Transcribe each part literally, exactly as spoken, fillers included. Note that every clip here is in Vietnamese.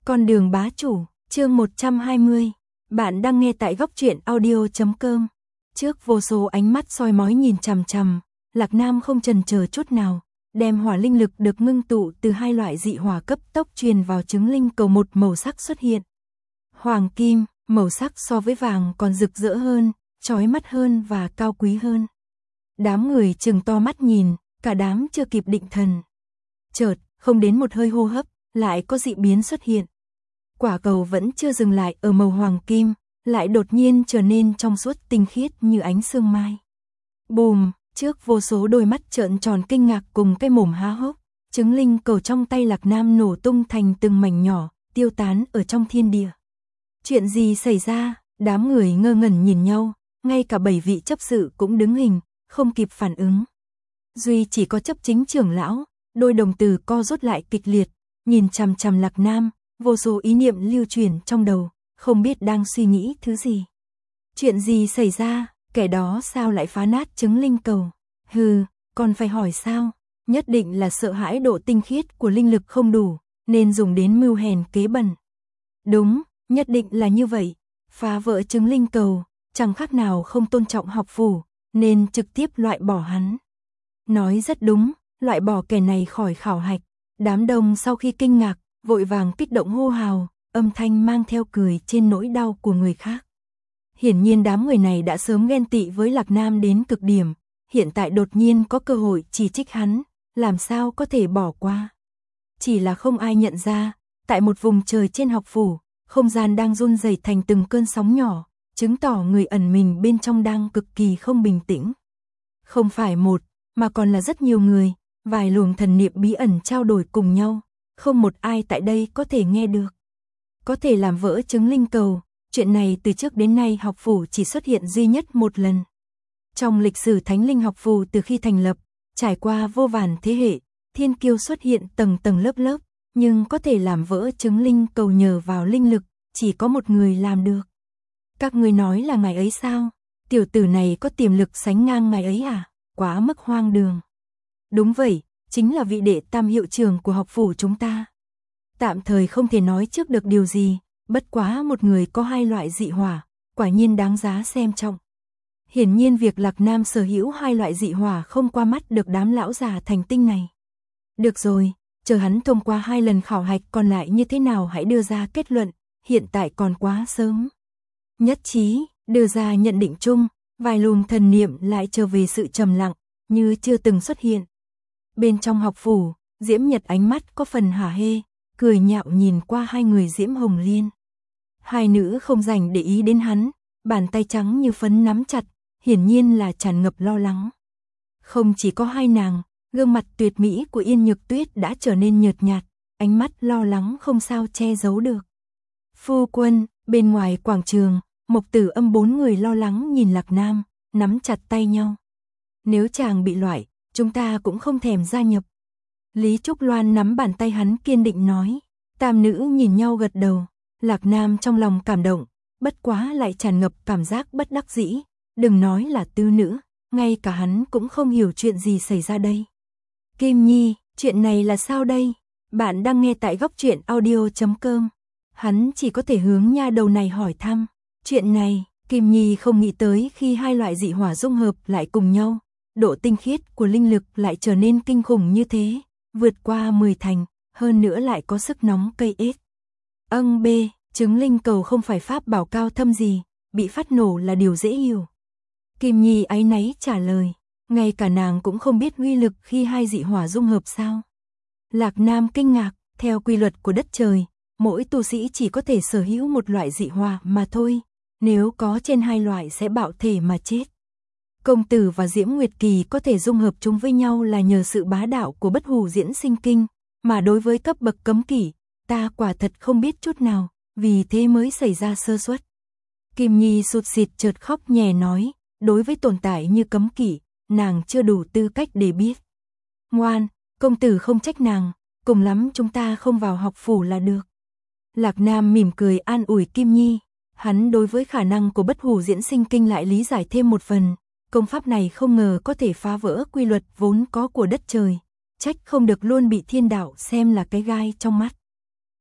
Con đường bá chủ, chương một trăm hai mươi. Bạn đang nghe tại góc truyện audio chấm com. Trước vô số ánh mắt soi mói nhìn chằm chằm, Lạc Nam không chần chờ chút nào, đem hỏa linh lực được ngưng tụ từ hai loại dị hỏa cấp tốc truyền vào trứng linh cầu, một màu sắc xuất hiện. Hoàng kim, màu sắc so với vàng còn rực rỡ hơn, chói mắt hơn và cao quý hơn. Đám người trừng to mắt nhìn, cả đám chưa kịp định thần. Chợt, không đến một hơi hô hấp, lại có dị biến xuất hiện. Quả cầu vẫn chưa dừng lại ở màu hoàng kim, lại đột nhiên trở nên trong suốt tinh khiết như ánh sương mai. Bùm, trước vô số đôi mắt trợn tròn kinh ngạc cùng cái mồm há hốc, trứng linh cầu trong tay Lạc Nam nổ tung thành từng mảnh nhỏ, tiêu tán ở trong thiên địa. Chuyện gì xảy ra? Đám người ngơ ngẩn nhìn nhau, ngay cả bảy vị chấp sự cũng đứng hình, không kịp phản ứng. Duy chỉ có chấp chính trưởng lão, đôi đồng tử co rút lại kịch liệt, nhìn chằm chằm Lạc Nam, vô số ý niệm lưu chuyển trong đầu, không biết đang suy nghĩ thứ gì. Chuyện gì xảy ra, kẻ đó sao lại phá nát trứng linh cầu? Hừ, còn phải hỏi sao? Nhất định là sợ hãi độ tinh khiết của linh lực không đủ, nên dùng đến mưu hèn kế bẩn. Đúng, nhất định là như vậy. Phá vỡ trứng linh cầu, chẳng khác nào không tôn trọng học phủ, nên trực tiếp loại bỏ hắn. Nói rất đúng, loại bỏ kẻ này khỏi khảo hạch. Đám đông sau khi kinh ngạc, vội vàng kích động hô hào, âm thanh mang theo cười trên nỗi đau của người khác. Hiển nhiên đám người này đã sớm ghen tị với Lạc Nam đến cực điểm, hiện tại đột nhiên có cơ hội chỉ trích hắn, làm sao có thể bỏ qua. Chỉ là không ai nhận ra, tại một vùng trời trên học phủ, không gian đang run rẩy thành từng cơn sóng nhỏ, chứng tỏ người ẩn mình bên trong đang cực kỳ không bình tĩnh. Không phải một, mà còn là rất nhiều người, vài luồng thần niệm bí ẩn trao đổi cùng nhau, không một ai tại đây có thể nghe được. Có thể làm vỡ trứng linh cầu, chuyện này từ trước đến nay học phủ chỉ xuất hiện duy nhất một lần. Trong lịch sử Thánh Linh học phủ từ khi thành lập, trải qua vô vàn thế hệ, thiên kiêu xuất hiện tầng tầng lớp lớp, nhưng có thể làm vỡ trứng linh cầu nhờ vào linh lực, chỉ có một người làm được. Các người nói là ngài ấy sao? Tiểu tử này có tiềm lực sánh ngang ngài ấy à? Quá mức hoang đường. Đúng vậy, chính là vị đệ tam hiệu trưởng của học phủ chúng ta. Tạm thời không thể nói trước được điều gì, bất quá một người có hai loại dị hỏa, quả nhiên đáng giá xem trọng. Hiển nhiên việc Lạc Nam sở hữu hai loại dị hỏa không qua mắt được đám lão già thành tinh này. Được rồi, chờ hắn thông qua hai lần khảo hạch còn lại như thế nào hãy đưa ra kết luận, hiện tại còn quá sớm. Nhất trí, đưa ra nhận định chung, vài luồng thần niệm lại trở về sự trầm lặng, như chưa từng xuất hiện. Bên trong học phủ, Diễm Nhật ánh mắt có phần hả hê, cười nhạo nhìn qua hai người Diễm Hồng Liên. Hai nữ không dành để ý đến hắn, bàn tay trắng như phấn nắm chặt, hiển nhiên là tràn ngập lo lắng. Không chỉ có hai nàng, gương mặt tuyệt mỹ của Yên Nhược Tuyết đã trở nên nhợt nhạt, ánh mắt lo lắng không sao che giấu được. Phu quân, bên ngoài quảng trường, Mộc Tử Âm bốn người lo lắng nhìn Lạc Nam, nắm chặt tay nhau. Nếu chàng bị loại, chúng ta cũng không thèm gia nhập. Lý Trúc Loan nắm bàn tay hắn kiên định nói. Tam nữ nhìn nhau gật đầu, Lạc Nam trong lòng cảm động, bất quá lại tràn ngập cảm giác bất đắc dĩ. Đừng nói là tư nữ, ngay cả hắn cũng không hiểu chuyện gì xảy ra đây. Kim Nhi, chuyện này là sao đây? Bạn đang nghe tại góc truyện audio chấm com. Hắn chỉ có thể hướng nha đầu này hỏi thăm. Chuyện này, Kim Nhi không nghĩ tới khi hai loại dị hỏa dung hợp lại cùng nhau, độ tinh khiết của linh lực lại trở nên kinh khủng như thế, vượt qua mười thành, hơn nữa lại có sức nóng cây ếch. Âng b, trứng linh cầu không phải pháp bảo cao thâm gì, bị phát nổ là điều dễ hiểu. Kim Nhi áy náy trả lời, ngay cả nàng cũng không biết uy lực khi hai dị hỏa dung hợp sao. Lạc Nam kinh ngạc, theo quy luật của đất trời, mỗi tu sĩ chỉ có thể sở hữu một loại dị hỏa mà thôi, nếu có trên hai loại sẽ bạo thể mà chết. Công tử và Diễm Nguyệt Kỳ có thể dung hợp chúng với nhau là nhờ sự bá đạo của Bất Hủ Diễn Sinh Kinh, mà đối với cấp bậc cấm kỵ, ta quả thật không biết chút nào, vì thế mới xảy ra sơ suất. Kim Nhi sụt sịt chợt khóc nhè nói, đối với tồn tại như cấm kỵ, nàng chưa đủ tư cách để biết. Ngoan, công tử không trách nàng, cùng lắm chúng ta không vào học phủ là được. Lạc Nam mỉm cười an ủi Kim Nhi, hắn đối với khả năng của Bất Hủ Diễn Sinh Kinh lại lý giải thêm một phần, công pháp này không ngờ có thể phá vỡ quy luật vốn có của đất trời, trách không được luôn bị thiên đạo xem là cái gai trong mắt.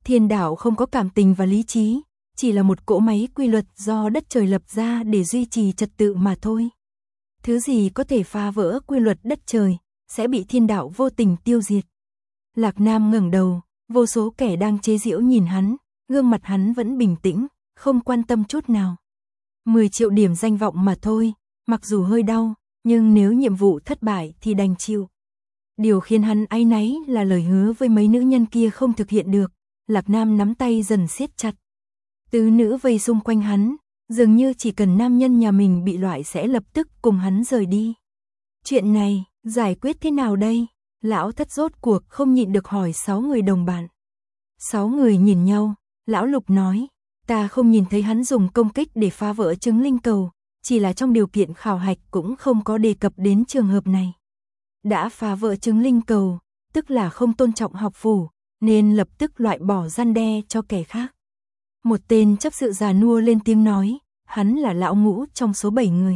Thiên đạo không có cảm tình và lý trí, chỉ là một cỗ máy quy luật do đất trời lập ra để duy trì trật tự mà thôi. Thứ gì có thể phá vỡ quy luật đất trời, sẽ bị thiên đạo vô tình tiêu diệt. Lạc Nam ngẩng đầu, vô số kẻ đang chế giễu nhìn hắn, gương mặt hắn vẫn bình tĩnh, không quan tâm chút nào. mười triệu điểm danh vọng mà thôi, mặc dù hơi đau, nhưng nếu nhiệm vụ thất bại thì đành chịu. Điều khiến hắn áy náy là lời hứa với mấy nữ nhân kia không thực hiện được. Lạc Nam nắm tay dần siết chặt. Tứ nữ vây xung quanh hắn, dường như chỉ cần nam nhân nhà mình bị loại sẽ lập tức cùng hắn rời đi. Chuyện này, giải quyết thế nào đây? Lão thất rốt cuộc không nhịn được hỏi sáu người đồng bạn. Sáu người nhìn nhau, lão Lục nói, ta không nhìn thấy hắn dùng công kích để phá vỡ trứng linh cầu, chỉ là trong điều kiện khảo hạch cũng không có đề cập đến trường hợp này. Đã phá vỡ trứng linh cầu, tức là không tôn trọng học phủ, nên lập tức loại bỏ răn đe cho kẻ khác. Một tên chấp sự già nua lên tiếng nói, hắn là lão Ngũ trong số bảy người.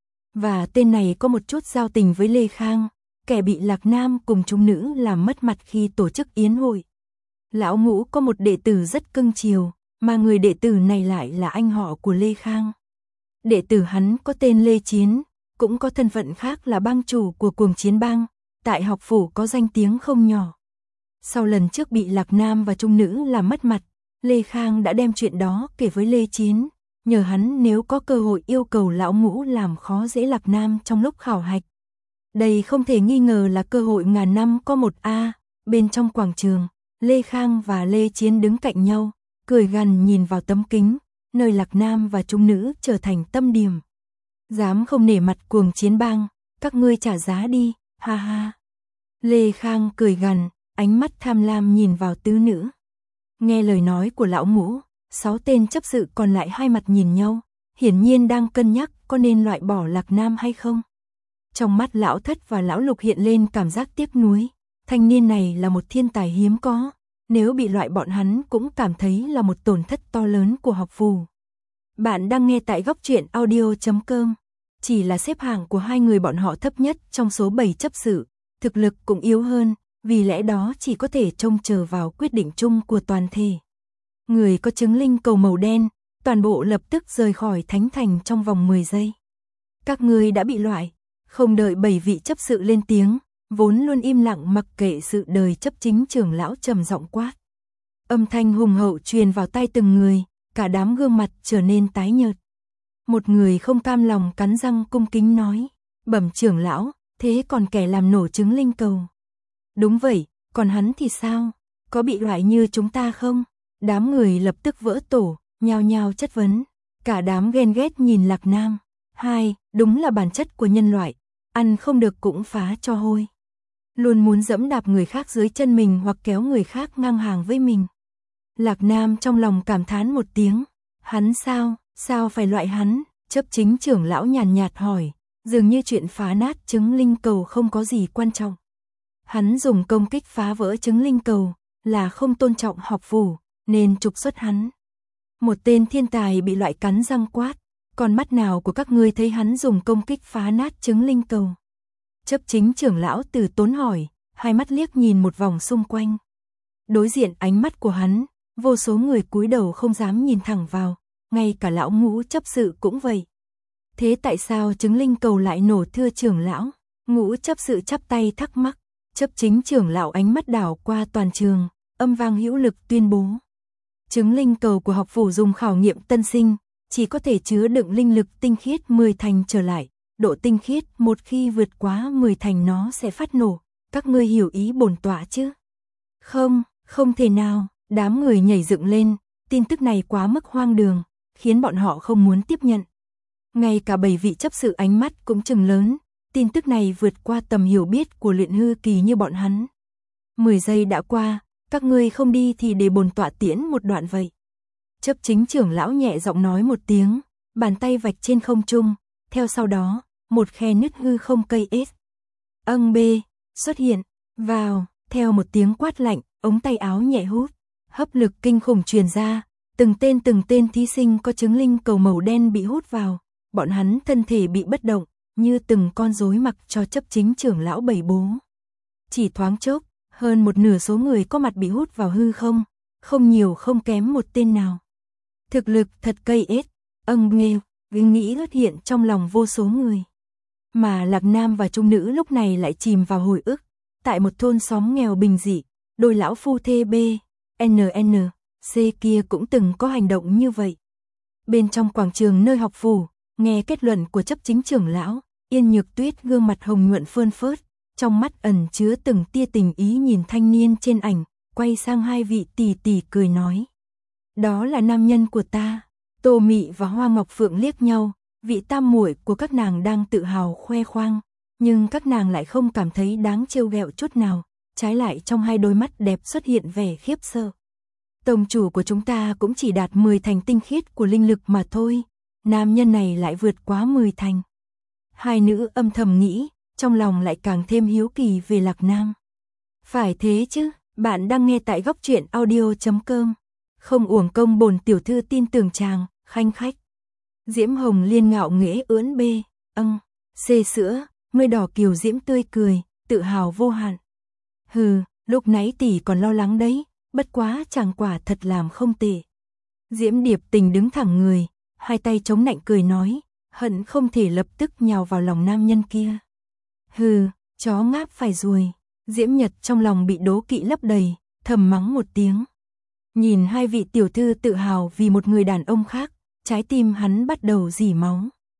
Và tên này có một chút giao tình với Lê Khang, kẻ bị Lạc Nam cùng chúng nữ làm mất mặt khi tổ chức yến hội. Lão Ngũ có một đệ tử rất cưng chiều, mà người đệ tử này lại là anh họ của Lê Khang. Đệ tử hắn có tên Lê Chiến, cũng có thân phận khác là bang chủ của Cuồng Chiến Bang, tại học phủ có danh tiếng không nhỏ. Sau lần trước bị Lạc Nam và trung nữ làm mất mặt, Lê Khang đã đem chuyện đó kể với Lê Chiến, nhờ hắn nếu có cơ hội yêu cầu lão Ngũ làm khó dễ Lạc Nam trong lúc khảo hạch. Đây không thể nghi ngờ là cơ hội ngàn năm có một a. Bên trong quảng trường, Lê Khang và Lê Chiến đứng cạnh nhau, cười gằn nhìn vào tấm kính, nơi Lạc Nam và trung nữ trở thành tâm điểm. Dám không nể mặt Cuồng Chiến Bang, các ngươi trả giá đi, ha ha. Lê Khang cười gằn, ánh mắt tham lam nhìn vào tứ nữ. Nghe lời nói của lão Ngũ, sáu tên chấp sự còn lại hai mặt nhìn nhau, hiển nhiên đang cân nhắc có nên loại bỏ Lạc Nam hay không. Trong mắt lão Thất và lão Lục hiện lên cảm giác tiếc nuối, thanh niên này là một thiên tài hiếm có, nếu bị loại bọn hắn cũng cảm thấy là một tổn thất to lớn của học phủ. Bạn đang nghe tại góc truyện audio chấm com, chỉ là xếp hạng của hai người bọn họ thấp nhất trong số bảy chấp sự, thực lực cũng yếu hơn, vì lẽ đó chỉ có thể trông chờ vào quyết định chung của toàn thể. Người có trứng linh cầu màu đen, toàn bộ lập tức rời khỏi thánh thành trong vòng mười giây. Các ngươi đã bị loại, không đợi bảy vị chấp sự lên tiếng, vốn luôn im lặng mặc kệ sự đời chấp chính trưởng lão trầm giọng quát. Âm thanh hùng hậu truyền vào tai từng người, cả đám gương mặt trở nên tái nhợt. Một người không cam lòng cắn răng cung kính nói, bẩm trưởng lão, thế còn kẻ làm nổ trứng linh cầu? Đúng vậy, còn hắn thì sao? Có bị loại như chúng ta không? Đám người lập tức vỡ tổ, nhao nhao chất vấn. Cả đám ghen ghét nhìn Lạc Nam. Hai, đúng là bản chất của nhân loại, ăn không được cũng phá cho hôi. Luôn muốn dẫm đạp người khác dưới chân mình hoặc kéo người khác ngang hàng với mình. Lạc Nam trong lòng cảm thán một tiếng. Hắn sao? Sao phải loại hắn? Chấp chính trưởng lão nhàn nhạt hỏi, dường như chuyện phá nát trứng linh cầu không có gì quan trọng. Hắn dùng công kích phá vỡ trứng linh cầu, là không tôn trọng học phủ, nên trục xuất hắn. Một tên thiên tài bị loại cắn răng quát, còn mắt nào của các ngươi thấy hắn dùng công kích phá nát trứng linh cầu? Chấp chính trưởng lão từ tốn hỏi, hai mắt liếc nhìn một vòng xung quanh. Đối diện ánh mắt của hắn, vô số người cúi đầu không dám nhìn thẳng vào, ngay cả lão Ngũ chấp sự cũng vậy. Thế tại sao trứng linh cầu lại nổ thưa trưởng lão? Ngũ chấp sự chắp tay thắc mắc. Chấp chính trưởng lão ánh mắt đảo qua toàn trường, âm vang hữu lực tuyên bố. Trứng linh cầu của học phủ dùng khảo nghiệm tân sinh, chỉ có thể chứa đựng linh lực tinh khiết mười thành trở lại, độ tinh khiết một khi vượt quá mười thành nó sẽ phát nổ, các ngươi hiểu ý bổn tọa chứ? Không, không thể nào, đám người nhảy dựng lên, tin tức này quá mức hoang đường, khiến bọn họ không muốn tiếp nhận. Ngay cả bảy vị chấp sự ánh mắt cũng trừng lớn. Tin tức này vượt qua tầm hiểu biết của luyện hư kỳ như bọn hắn. Mười giây đã qua, các ngươi không đi thì để bổn tọa tiễn một đoạn vậy. Chấp chính trưởng lão nhẹ giọng nói một tiếng, bàn tay vạch trên không trung, theo sau đó, một khe nứt hư không cây ếch. Âng bê, xuất hiện, vào, theo một tiếng quát lạnh, ống tay áo nhẹ hút, hấp lực kinh khủng truyền ra, từng tên từng tên thí sinh có trứng linh cầu màu đen bị hút vào, bọn hắn thân thể bị bất động, như từng con rối mặc cho chấp chính trưởng lão bảy bố. Chỉ thoáng chốc, hơn một nửa số người có mặt bị hút vào hư không, không nhiều không kém một tên nào. Thực lực thật cây ết, âng nghêu, nghĩ lướt hiện trong lòng vô số người. Mà Lạc Nam và Trung Nữ lúc này lại chìm vào hồi ức, tại một thôn xóm nghèo bình dị, đôi lão phu thê B, N N, C kia cũng từng có hành động như vậy. Bên trong quảng trường nơi học phủ, nghe kết luận của chấp chính trưởng lão, Yên Nhược Tuyết gương mặt hồng nhuận phơn phớt, trong mắt ẩn chứa từng tia tình ý nhìn thanh niên trên ảnh, quay sang hai vị tỷ tỷ cười nói. Đó là nam nhân của ta. Tô Mị và Hoa Ngọc Phượng liếc nhau, vị tam muội của các nàng đang tự hào khoe khoang, nhưng các nàng lại không cảm thấy đáng trêu ghẹo chút nào, trái lại trong hai đôi mắt đẹp xuất hiện vẻ khiếp sợ. Tông chủ của chúng ta cũng chỉ đạt mười thành tinh khiết của linh lực mà thôi, nam nhân này lại vượt quá mười thành. Hai nữ âm thầm nghĩ, trong lòng lại càng thêm hiếu kỳ về Lạc Nam. Phải thế chứ, bạn đang nghe tại góc truyện audio chấm com. Không uổng công bổn tiểu thư tin tưởng chàng, khanh khách. Diễm Hồng Liên ngạo nghễ ưỡn bê, âng, xê sữa, môi đỏ kiều diễm tươi cười, tự hào vô hạn. Hừ, lúc nãy tỷ còn lo lắng đấy, bất quá chàng quả thật làm không tệ. Diễm Điệp Tình đứng thẳng người, hai tay chống nạnh cười nói, hận không thể lập tức nhào vào lòng nam nhân kia. Hừ, chó ngáp phải ruồi. Diễm Nhật trong lòng bị đố kỵ lấp đầy, thầm mắng một tiếng. Nhìn hai vị tiểu thư tự hào vì một người đàn ông khác, trái tim hắn bắt đầu rỉ máu.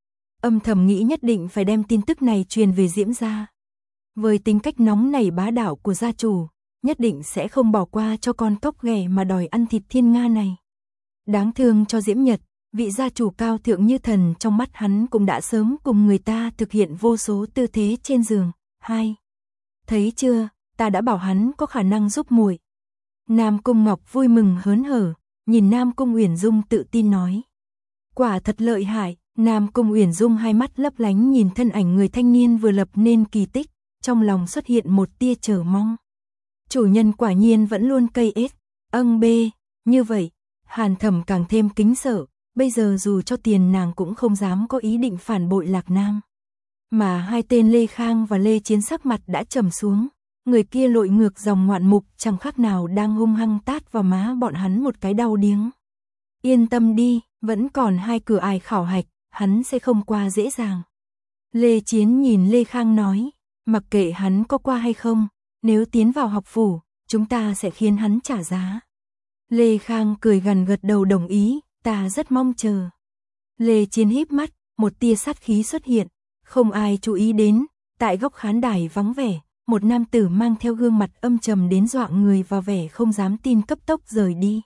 Âm thầm nghĩ nhất định phải đem tin tức này truyền về Diễm gia. Với tính cách nóng nảy bá đạo của gia chủ, nhất định sẽ không bỏ qua cho con cóc ghẻ mà đòi ăn thịt thiên nga này. Đáng thương cho Diễm Nhật, vị gia chủ cao thượng như thần trong mắt hắn cũng đã sớm cùng người ta thực hiện vô số tư thế trên giường. Hai. Thấy chưa, ta đã bảo hắn có khả năng giúp muội. Nam Cung Ngọc vui mừng hớn hở, nhìn Nam Cung Uyển Dung tự tin nói. Quả thật lợi hại, Nam Cung Uyển Dung hai mắt lấp lánh nhìn thân ảnh người thanh niên vừa lập nên kỳ tích, trong lòng xuất hiện một tia chờ mong. Chủ nhân quả nhiên vẫn luôn cây ết, âng bê, như vậy, Hàn Thẩm càng thêm kính sợ, bây giờ dù cho tiền nàng cũng không dám có ý định phản bội Lạc Nam. Mà hai tên Lê Khang và Lê Chiến sắc mặt đã trầm xuống, người kia lội ngược dòng ngoạn mục chẳng khác nào đang hung hăng tát vào má bọn hắn một cái đau điếng. Yên tâm đi, vẫn còn hai cửa ải khảo hạch, hắn sẽ không qua dễ dàng. Lê Chiến nhìn Lê Khang nói, mặc kệ hắn có qua hay không, nếu tiến vào học phủ, chúng ta sẽ khiến hắn trả giá. Lê Khang cười gằn gật đầu đồng ý, ta rất mong chờ. Lê Chiến híp mắt, một tia sát khí xuất hiện, không ai chú ý đến, tại góc khán đài vắng vẻ, một nam tử mang theo gương mặt âm trầm đến dọa người và vẻ không dám tin cấp tốc rời đi.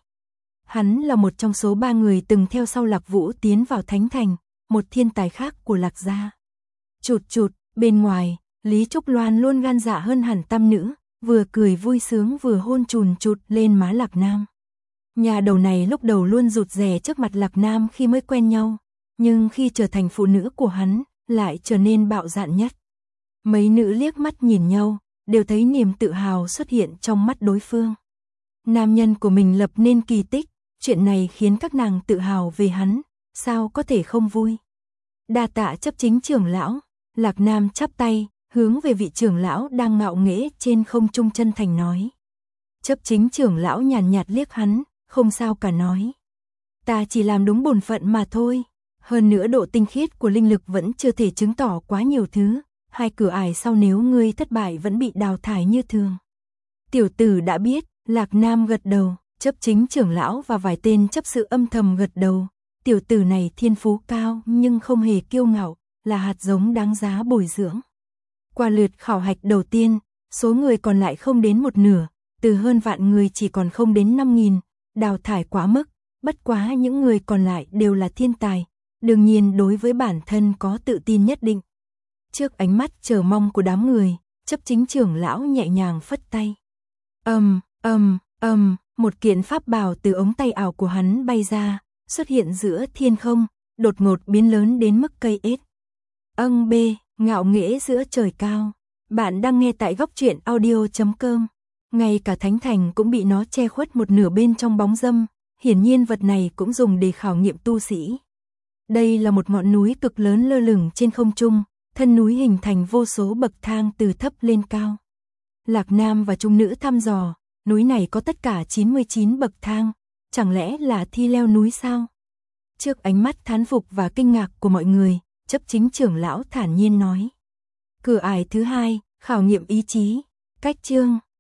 Hắn là một trong số ba người từng theo sau Lạc Vũ tiến vào Thánh Thành, một thiên tài khác của Lạc gia. Chụt chụt, bên ngoài, Lý Trúc Loan luôn gan dạ hơn hẳn tam nữ, vừa cười vui sướng vừa hôn chùn chụt lên má Lạc Nam. Nhà đầu này lúc đầu luôn rụt rè trước mặt Lạc Nam khi mới quen nhau, nhưng khi trở thành phụ nữ của hắn, lại trở nên bạo dạn nhất. Mấy nữ liếc mắt nhìn nhau, đều thấy niềm tự hào xuất hiện trong mắt đối phương. Nam nhân của mình lập nên kỳ tích, chuyện này khiến các nàng tự hào về hắn, sao có thể không vui. Đa tạ chấp chính trưởng lão, Lạc Nam chắp tay, hướng về vị trưởng lão đang ngạo nghễ trên không trung chân thành nói. Chấp chính trưởng lão nhàn nhạt liếc hắn, không sao cả nói. Ta chỉ làm đúng bổn phận mà thôi, hơn nữa độ tinh khiết của linh lực vẫn chưa thể chứng tỏ quá nhiều thứ, hai cửa ải sau nếu ngươi thất bại vẫn bị đào thải như thường. Tiểu tử đã biết, Lạc Nam gật đầu, chấp chính trưởng lão và vài tên chấp sự âm thầm gật đầu. Tiểu tử này thiên phú cao nhưng không hề kiêu ngạo, là hạt giống đáng giá bồi dưỡng. Qua lượt khảo hạch đầu tiên, số người còn lại không đến một nửa, từ hơn vạn người chỉ còn không đến năm nghìn, đào thải quá mức, bất quá những người còn lại đều là thiên tài, đương nhiên đối với bản thân có tự tin nhất định. Trước ánh mắt chờ mong của đám người, chấp chính trưởng lão nhẹ nhàng phất tay. Ầm, ầm, ầm, một kiện pháp bảo từ ống tay ảo của hắn bay ra, xuất hiện giữa thiên không, đột ngột biến lớn đến mức cây ết. Âng bê, ngạo nghễ giữa trời cao. Bạn đang nghe tại góc truyện audio chấm com. Ngay cả Thánh Thành cũng bị nó che khuất một nửa bên trong bóng râm, hiển nhiên vật này cũng dùng để khảo nghiệm tu sĩ. Đây là một ngọn núi cực lớn lơ lửng trên không trung, thân núi hình thành vô số bậc thang từ thấp lên cao. Lạc Nam và Trung Nữ thăm dò, núi này có tất cả chín mươi chín bậc thang, chẳng lẽ là thi leo núi sao? Trước ánh mắt thán phục và kinh ngạc của mọi người, chấp chính trưởng lão thản nhiên nói. Cửa ải thứ hai, khảo nghiệm ý chí, cách chương.